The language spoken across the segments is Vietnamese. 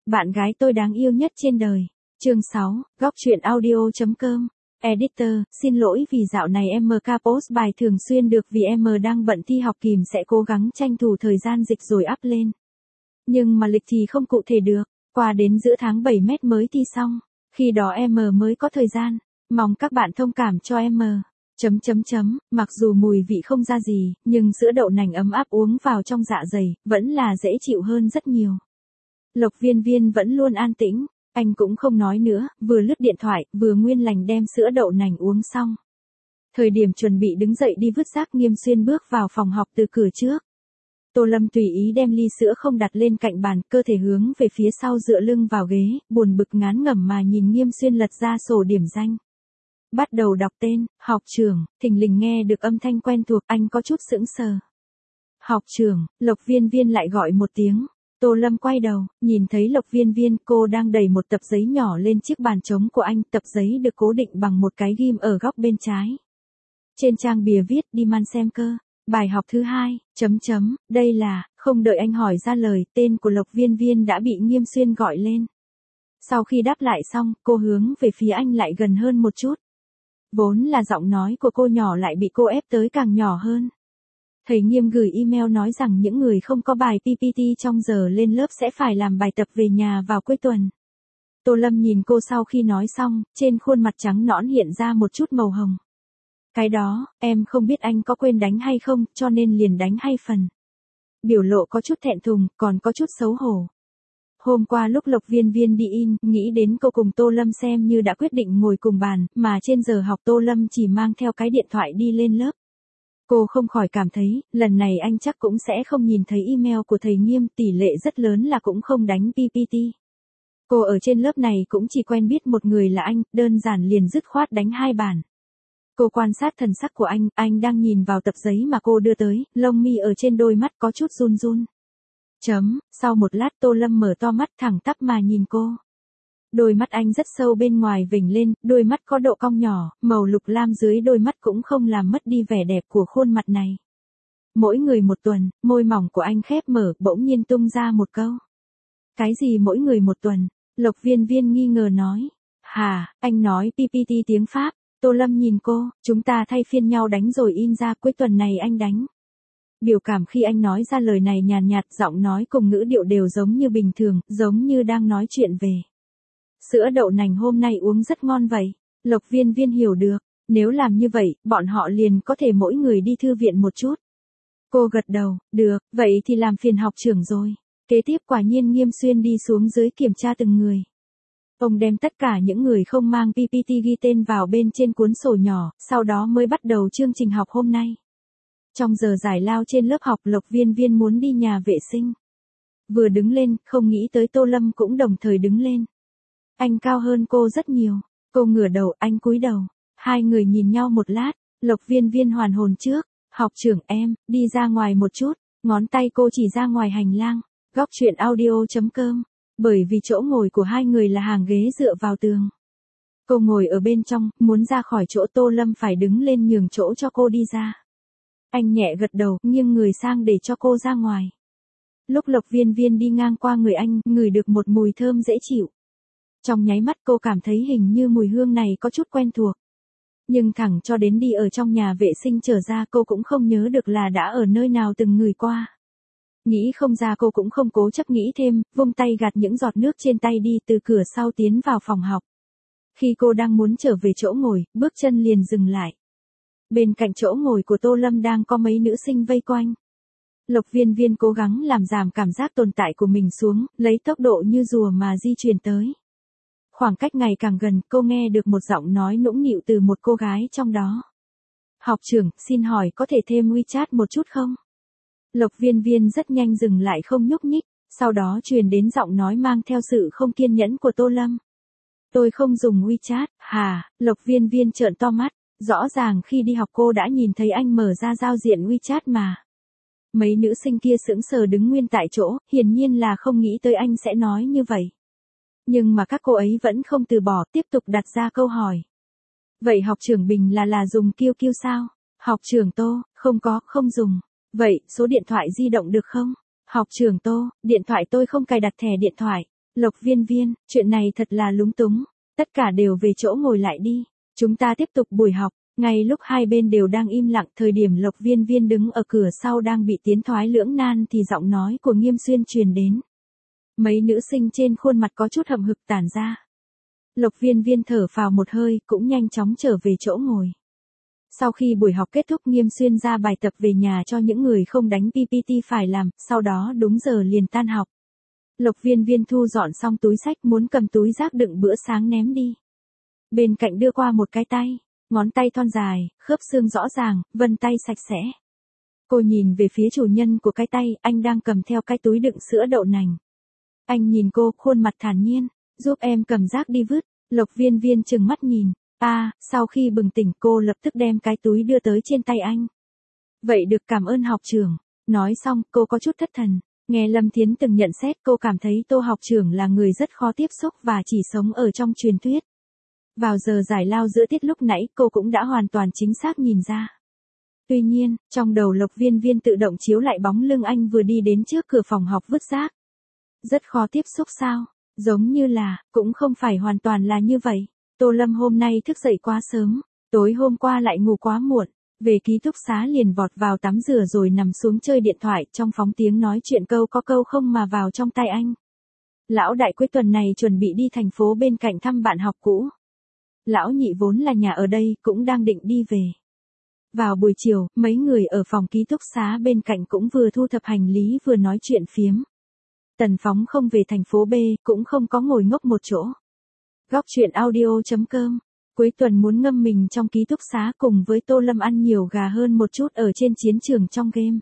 Bạn gái tôi đáng yêu nhất trên đời. Chương 6, góc truyện audio.com. Editor, xin lỗi vì dạo này MK post bài thường xuyên được vì em đang bận thi học kìm sẽ cố gắng tranh thủ thời gian dịch rồi up lên. Nhưng mà lịch thì không cụ thể được, qua đến giữa tháng 7 mét mới thi xong, khi đó em mới có thời gian, mong các bạn thông cảm cho em. Mặc dù mùi vị không ra gì, nhưng sữa đậu nành ấm áp uống vào trong dạ dày, vẫn là dễ chịu hơn rất nhiều. Lộc Viên Viên vẫn luôn an tĩnh, anh cũng không nói nữa, vừa lướt điện thoại, vừa nguyên lành đem sữa đậu nành uống xong. Thời điểm chuẩn bị đứng dậy đi vứt rác Nghiêm Xuyên bước vào phòng học từ cửa trước. Tô Lâm tùy ý đem ly sữa không đặt lên cạnh bàn, cơ thể hướng về phía sau dựa lưng vào ghế, buồn bực ngán ngẩm mà nhìn Nghiêm Xuyên lật ra sổ điểm danh. Bắt đầu đọc tên, học trưởng, thình lình nghe được âm thanh quen thuộc, anh có chút sững sờ. Học trưởng, Lộc Viên Viên lại gọi một tiếng. Tô Lâm quay đầu, nhìn thấy Lộc Viên Viên, cô đang đẩy một tập giấy nhỏ lên chiếc bàn trống của anh, tập giấy được cố định bằng một cái ghim ở góc bên trái. Trên trang bìa viết, đi man xem cơ. Bài học thứ 2, đây là, không đợi anh hỏi ra lời, tên của Lộc Viên Viên đã bị Nghiêm Xuyên gọi lên. Sau khi đáp lại xong, cô hướng về phía anh lại gần hơn một chút. Vốn là giọng nói của cô nhỏ lại bị cô ép tới càng nhỏ hơn. Thầy Nghiêm gửi email nói rằng những người không có bài PPT trong giờ lên lớp sẽ phải làm bài tập về nhà vào cuối tuần. Tô Lâm nhìn cô sau khi nói xong, trên khuôn mặt trắng nõn hiện ra một chút màu hồng. Cái đó, em không biết anh có quên đánh hay không, cho nên liền đánh hay phần. Biểu lộ có chút thẹn thùng, còn có chút xấu hổ. Hôm qua lúc Lộc Viên Viên đi in, nghĩ đến cô cùng Tô Lâm xem như đã quyết định ngồi cùng bàn, mà trên giờ học Tô Lâm chỉ mang theo cái điện thoại đi lên lớp. Cô không khỏi cảm thấy, lần này anh chắc cũng sẽ không nhìn thấy email của thầy Nghiêm, tỷ lệ rất lớn là cũng không đánh PPT. Cô ở trên lớp này cũng chỉ quen biết một người là anh, đơn giản liền dứt khoát đánh 2 bàn. Cô quan sát thần sắc của anh đang nhìn vào tập giấy mà cô đưa tới, lông mi ở trên đôi mắt có chút run run. Sau một lát Tô Lâm mở to mắt thẳng tắp mà nhìn cô. Đôi mắt anh rất sâu bên ngoài vểnh lên, đôi mắt có độ cong nhỏ, màu lục lam dưới đôi mắt cũng không làm mất đi vẻ đẹp của khuôn mặt này. Mỗi người một tuần, môi mỏng của anh khép mở, bỗng nhiên tung ra một câu. Cái gì mỗi người một tuần? Lộc Viên Viên nghi ngờ nói. Hà, anh nói PPT tiếng Pháp. Tô Lâm nhìn cô, chúng ta thay phiên nhau đánh rồi in ra, cuối tuần này anh đánh. Biểu cảm khi anh nói ra lời này nhàn nhạt, giọng nói cùng ngữ điệu đều giống như bình thường, giống như đang nói chuyện về. Sữa đậu nành hôm nay uống rất ngon vậy. Lộc Viên Viên hiểu được, nếu làm như vậy, bọn họ liền có thể mỗi người đi thư viện một chút. Cô gật đầu, được, vậy thì làm phiền học trưởng rồi. Kế tiếp quả nhiên Nghiêm Xuyên đi xuống dưới kiểm tra từng người. Ông đem tất cả những người không mang PPT ghi tên vào bên trên cuốn sổ nhỏ, sau đó mới bắt đầu chương trình học hôm nay. Trong giờ giải lao trên lớp học Lộc Viên Viên muốn đi nhà vệ sinh. Vừa đứng lên, không nghĩ tới Tô Lâm cũng đồng thời đứng lên. Anh cao hơn cô rất nhiều. Cô ngửa đầu, anh cúi đầu. Hai người nhìn nhau một lát, Lộc Viên Viên hoàn hồn trước. Học trưởng em, đi ra ngoài một chút. Ngón tay cô chỉ ra ngoài hành lang. Góc truyện audio.com. Bởi vì chỗ ngồi của hai người là hàng ghế dựa vào tường. Cô ngồi ở bên trong, muốn ra khỏi chỗ Tô Lâm phải đứng lên nhường chỗ cho cô đi ra. Anh nhẹ gật đầu, nghiêng người sang để cho cô ra ngoài. Lúc Lộc Viên Viên đi ngang qua người anh, ngửi được một mùi thơm dễ chịu. Trong nháy mắt cô cảm thấy hình như mùi hương này có chút quen thuộc. Nhưng thẳng cho đến đi ở trong nhà vệ sinh trở ra cô cũng không nhớ được là đã ở nơi nào từng ngửi qua. Nghĩ không ra cô cũng không cố chấp nghĩ thêm, vung tay gạt những giọt nước trên tay đi từ cửa sau tiến vào phòng học. Khi cô đang muốn trở về chỗ ngồi, bước chân liền dừng lại. Bên cạnh chỗ ngồi của Tô Lâm đang có mấy nữ sinh vây quanh. Lộc Viên Viên cố gắng làm giảm cảm giác tồn tại của mình xuống, lấy tốc độ như rùa mà di chuyển tới. Khoảng cách ngày càng gần, cô nghe được một giọng nói nũng nịu từ một cô gái trong đó. Học trưởng, xin hỏi có thể thêm WeChat một chút không? Lộc Viên Viên rất nhanh dừng lại không nhúc nhích, sau đó truyền đến giọng nói mang theo sự không kiên nhẫn của Tô Lâm. Tôi không dùng WeChat, Hà, Lộc Viên Viên trợn to mắt, rõ ràng khi đi học cô đã nhìn thấy anh mở ra giao diện WeChat mà. Mấy nữ sinh kia sững sờ đứng nguyên tại chỗ, hiển nhiên là không nghĩ tới anh sẽ nói như vậy. Nhưng mà các cô ấy vẫn không từ bỏ, tiếp tục đặt ra câu hỏi. Vậy học trưởng Bình là dùng QQ sao? Học trưởng Tô, không dùng. Vậy, số điện thoại di động được không? Học trưởng Tô, điện thoại tôi không cài đặt thẻ điện thoại. Lộc Viên Viên, chuyện này thật là lúng túng, tất cả đều về chỗ ngồi lại đi, chúng ta tiếp tục buổi học. Ngay lúc hai bên đều đang im lặng, thời điểm Lộc Viên Viên đứng ở cửa sau đang bị tiến thoái lưỡng nan thì giọng nói của Nghiêm Xuyên truyền đến. Mấy nữ sinh trên khuôn mặt có chút hậm hực tản ra. Lộc Viên Viên thở phào một hơi, cũng nhanh chóng trở về chỗ ngồi. Sau khi buổi học kết thúc, Nghiêm Xuyên ra bài tập về nhà cho những người không đánh PPT phải làm, sau đó đúng giờ liền tan học. Lộc Viên Viên thu dọn xong túi xách muốn cầm túi rác đựng bữa sáng ném đi. Bên cạnh đưa qua một cái tay, ngón tay thon dài, khớp xương rõ ràng, vân tay sạch sẽ. Cô nhìn về phía chủ nhân của cái tay, anh đang cầm theo cái túi đựng sữa đậu nành. Anh nhìn cô, khuôn mặt thản nhiên, giúp em cầm rác đi vứt. Lộc Viên Viên trừng mắt nhìn. Sau khi bừng tỉnh cô lập tức đem cái túi đưa tới trên tay anh. Vậy được, cảm ơn học trưởng. Nói xong, cô có chút thất thần. Nghe Lâm Thiến từng nhận xét, cô cảm thấy Tô học trưởng là người rất khó tiếp xúc và chỉ sống ở trong truyền thuyết. Vào giờ giải lao giữa tiết lúc nãy cô cũng đã hoàn toàn chính xác nhìn ra. Tuy nhiên, trong đầu Lộc Viên Viên tự động chiếu lại bóng lưng anh vừa đi đến trước cửa phòng học vứt rác. Rất khó tiếp xúc sao? Giống như là, cũng không phải hoàn toàn là như vậy. Tô Lâm hôm nay thức dậy quá sớm, tối hôm qua lại ngủ quá muộn, về ký túc xá liền vọt vào tắm rửa rồi nằm xuống chơi điện thoại, trong phóng tiếng nói chuyện câu có câu không mà vào trong tai anh. Lão đại cuối tuần này chuẩn bị đi thành phố bên cạnh thăm bạn học cũ. Lão nhị vốn là nhà ở đây cũng đang định đi về. Vào buổi chiều, mấy người ở phòng ký túc xá bên cạnh cũng vừa thu thập hành lý vừa nói chuyện phiếm. Tần Phóng không về thành phố B, cũng không có ngồi ngốc một chỗ. Góc truyện audio.com. Cuối tuần muốn ngâm mình trong ký túc xá cùng với Tô Lâm ăn nhiều gà hơn một chút ở trên chiến trường trong game.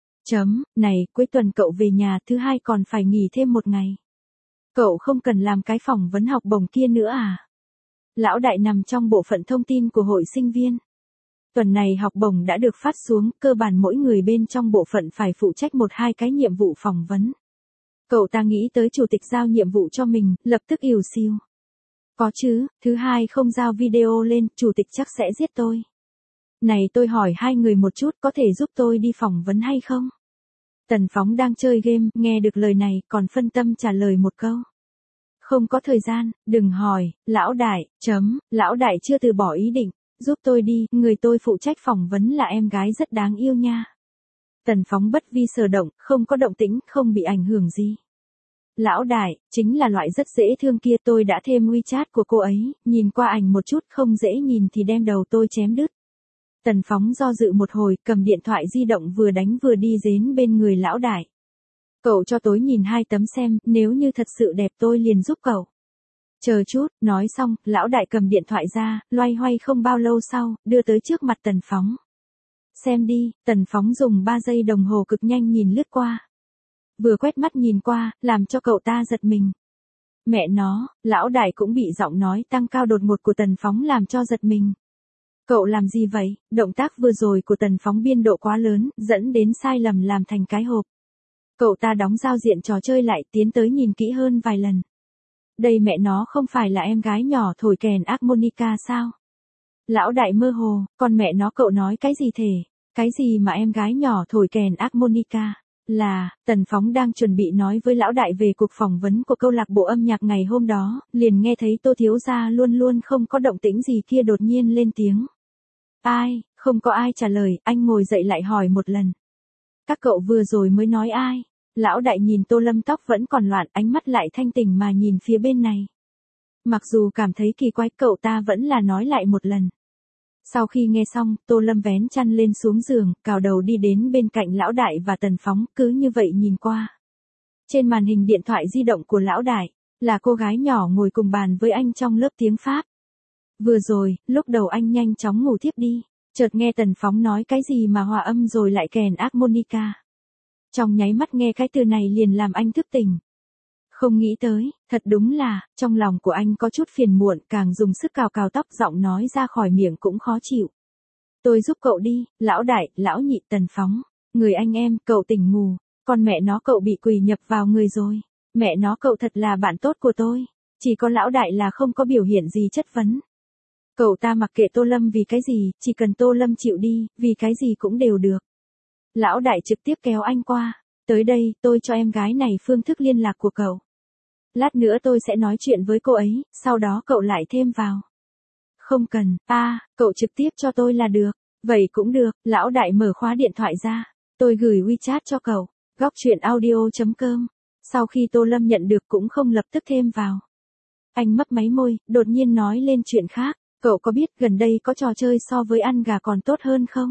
Này, cuối tuần cậu về nhà, thứ hai còn phải nghỉ thêm một ngày. Cậu không cần làm cái phỏng vấn học bổng kia nữa à? Lão đại nằm trong bộ phận thông tin của hội sinh viên. Tuần này học bổng đã được phát xuống, cơ bản mỗi người bên trong bộ phận phải phụ trách 1-2 cái nhiệm vụ phỏng vấn. Cậu ta nghĩ tới chủ tịch giao nhiệm vụ cho mình, lập tức ỉu xìu. Có chứ, thứ hai không giao video lên, chủ tịch chắc sẽ giết tôi. Này, tôi hỏi hai người một chút, có thể giúp tôi đi phỏng vấn hay không? Tần Phóng đang chơi game, nghe được lời này, còn phân tâm trả lời một câu. Không có thời gian, đừng hỏi, lão đại, lão đại chưa từ bỏ ý định, giúp tôi đi, người tôi phụ trách phỏng vấn là em gái rất đáng yêu nha. Tần Phóng bất vi sở động, không có động tĩnh, không bị ảnh hưởng gì. Lão đại, chính là loại rất dễ thương kia, tôi đã thêm WeChat của cô ấy, nhìn qua ảnh một chút không dễ nhìn thì đem đầu tôi chém đứt. Tần Phóng do dự một hồi, cầm điện thoại di động vừa đánh vừa đi đến bên người lão đại. Cậu cho tối nhìn 2 tấm xem, nếu như thật sự đẹp tôi liền giúp cậu. Chờ chút, nói xong, lão đại cầm điện thoại ra, loay hoay không bao lâu sau, đưa tới trước mặt Tần Phóng. Xem đi, Tần Phóng dùng 3 giây đồng hồ cực nhanh nhìn lướt qua. Vừa quét mắt nhìn qua, làm cho cậu ta giật mình. Mẹ nó, lão đại cũng bị giọng nói tăng cao đột ngột của Tần Phóng làm cho giật mình. Cậu làm gì vậy? Động tác vừa rồi của Tần Phóng biên độ quá lớn, dẫn đến sai lầm làm thành cái hộp. Cậu ta đóng giao diện trò chơi lại, tiến tới nhìn kỹ hơn vài lần. Đây mẹ nó không phải là em gái nhỏ thổi kèn harmonica sao? Lão đại mơ hồ, còn mẹ nó cậu nói cái gì thể? Cái gì mà em gái nhỏ thổi kèn harmonica? Tần Phóng đang chuẩn bị nói với lão đại về cuộc phỏng vấn của câu lạc bộ âm nhạc ngày hôm đó, liền nghe thấy Tô thiếu gia luôn luôn không có động tĩnh gì kia đột nhiên lên tiếng. Ai? Không có ai trả lời, anh ngồi dậy lại hỏi một lần. Các cậu vừa rồi mới nói ai? Lão đại nhìn Tô Lâm tóc vẫn còn loạn, ánh mắt lại thanh tỉnh mà nhìn phía bên này. Mặc dù cảm thấy kỳ quái, cậu ta vẫn là nói lại một lần. Sau khi nghe xong, Tô Lâm vén chăn lên xuống giường, cào đầu đi đến bên cạnh lão đại và Tần Phóng, cứ như vậy nhìn qua. Trên màn hình điện thoại di động của lão đại, là cô gái nhỏ ngồi cùng bàn với anh trong lớp tiếng Pháp. Vừa rồi, lúc đầu anh nhanh chóng ngủ thiếp đi, chợt nghe Tần Phóng nói cái gì mà hòa âm rồi lại kèn harmonica. Trong nháy mắt nghe cái từ này liền làm anh thức tỉnh. Không nghĩ tới, thật đúng là, trong lòng của anh có chút phiền muộn, càng dùng sức cào cào tóc, giọng nói ra khỏi miệng cũng khó chịu. Tôi giúp cậu đi, lão đại, lão nhị, Tần Phóng. Người anh em, cậu tỉnh ngủ, còn mẹ nó cậu bị quỷ nhập vào người rồi. Mẹ nó cậu thật là bạn tốt của tôi. Chỉ có lão đại là không có biểu hiện gì chất vấn. Cậu ta mặc kệ Tô Lâm vì cái gì, chỉ cần Tô Lâm chịu đi, vì cái gì cũng đều được. Lão đại trực tiếp kéo anh qua. Tới đây, tôi cho em gái này phương thức liên lạc của cậu. Lát nữa tôi sẽ nói chuyện với cô ấy, sau đó cậu lại thêm vào. Không cần, cậu trực tiếp cho tôi là được. Vậy cũng được, lão đại mở khóa điện thoại ra. Tôi gửi WeChat cho cậu. Góc chuyện audio.com. Sau khi Tô Lâm nhận được cũng không lập tức thêm vào. Anh mấp máy môi, đột nhiên nói lên chuyện khác. Cậu có biết gần đây có trò chơi so với ăn gà còn tốt hơn không?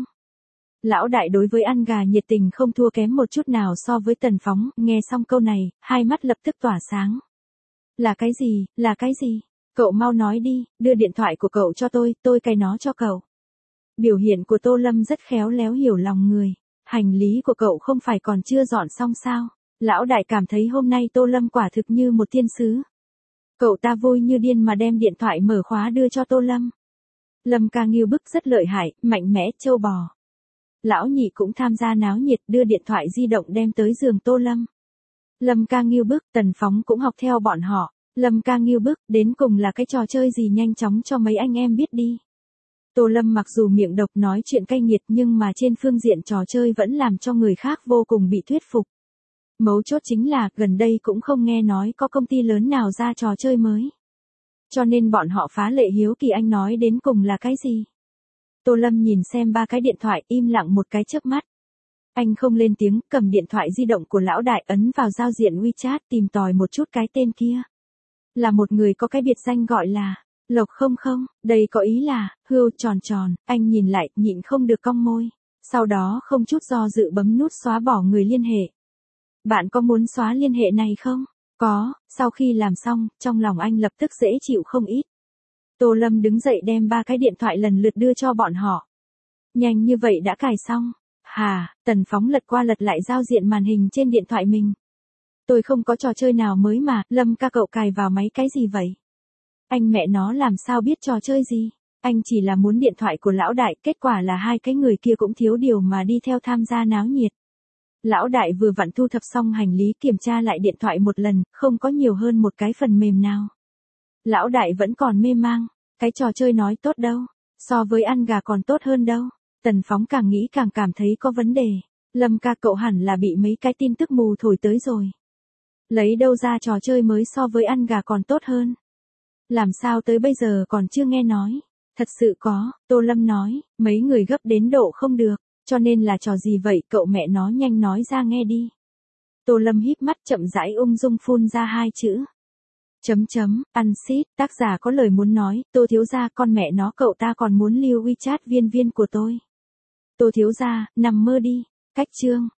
Lão đại đối với ăn gà nhiệt tình không thua kém một chút nào so với Tần Phóng. Nghe xong câu này, hai mắt lập tức tỏa sáng. Là cái gì? Cậu mau nói đi, đưa điện thoại của cậu cho tôi cài nó cho cậu. Biểu hiện của Tô Lâm rất khéo léo hiểu lòng người. Hành lý của cậu không phải còn chưa dọn xong sao? Lão đại cảm thấy hôm nay Tô Lâm quả thực như một thiên sứ. Cậu ta vui như điên mà đem điện thoại mở khóa đưa cho Tô Lâm. Lâm ca nghiêu bức rất lợi hại, mạnh mẽ trâu bò. Lão nhị cũng tham gia náo nhiệt đưa điện thoại di động đem tới giường Tô Lâm. Lâm ca nghiêu bức, Tần Phóng cũng học theo bọn họ. Lâm ca nghiêu bức, đến cùng là cái trò chơi gì nhanh chóng cho mấy anh em biết đi. Tô Lâm mặc dù miệng độc nói chuyện cay nghiệt nhưng mà trên phương diện trò chơi vẫn làm cho người khác vô cùng bị thuyết phục. Mấu chốt chính là gần đây cũng không nghe nói có công ty lớn nào ra trò chơi mới. Cho nên bọn họ phá lệ hiếu kỳ anh nói đến cùng là cái gì. Tô Lâm nhìn xem ba cái điện thoại im lặng một cái chớp mắt. Anh không lên tiếng, cầm điện thoại di động của lão đại ấn vào giao diện WeChat tìm tòi một chút cái tên kia. Là một người có cái biệt danh gọi là Lộc không, đây có ý là hươu tròn, anh nhìn lại nhịn không được cong môi. Sau đó không chút do dự bấm nút xóa bỏ người liên hệ. Bạn có muốn xóa liên hệ này không? Có, sau khi làm xong, trong lòng anh lập tức dễ chịu không ít. Tô Lâm đứng dậy đem ba cái điện thoại lần lượt đưa cho bọn họ. Nhanh như vậy đã cài xong. Tần Phóng lật qua lật lại giao diện màn hình trên điện thoại mình. Tôi không có trò chơi nào mới mà, Lâm ca cậu cài vào máy cái gì vậy? Anh mẹ nó làm sao biết trò chơi gì? Anh chỉ là muốn điện thoại của lão đại, kết quả là hai cái người kia cũng thiếu điều mà đi theo tham gia náo nhiệt. Lão đại vừa vặn thu thập xong hành lý kiểm tra lại điện thoại một lần, không có nhiều hơn một cái phần mềm nào. Lão đại vẫn còn mê mang, cái trò chơi nói tốt đâu, so với ăn gà còn tốt hơn đâu. Tần Phóng càng nghĩ càng cảm thấy có vấn đề. Lâm ca cậu hẳn là bị mấy cái tin tức mù thổi tới rồi. Lấy đâu ra trò chơi mới so với ăn gà còn tốt hơn? Làm sao tới bây giờ còn chưa nghe nói? Thật sự có, Tô Lâm nói, mấy người gấp đến độ không được, cho nên là trò gì vậy cậu mẹ nó nhanh nói ra nghe đi. Tô Lâm híp mắt chậm rãi ung dung phun ra hai chữ. Ăn xít, tác giả có lời muốn nói, Tô thiếu gia con mẹ nó cậu ta còn muốn lưu WeChat viên của tôi. Tô thiếu gia, nằm mơ đi, cách chương.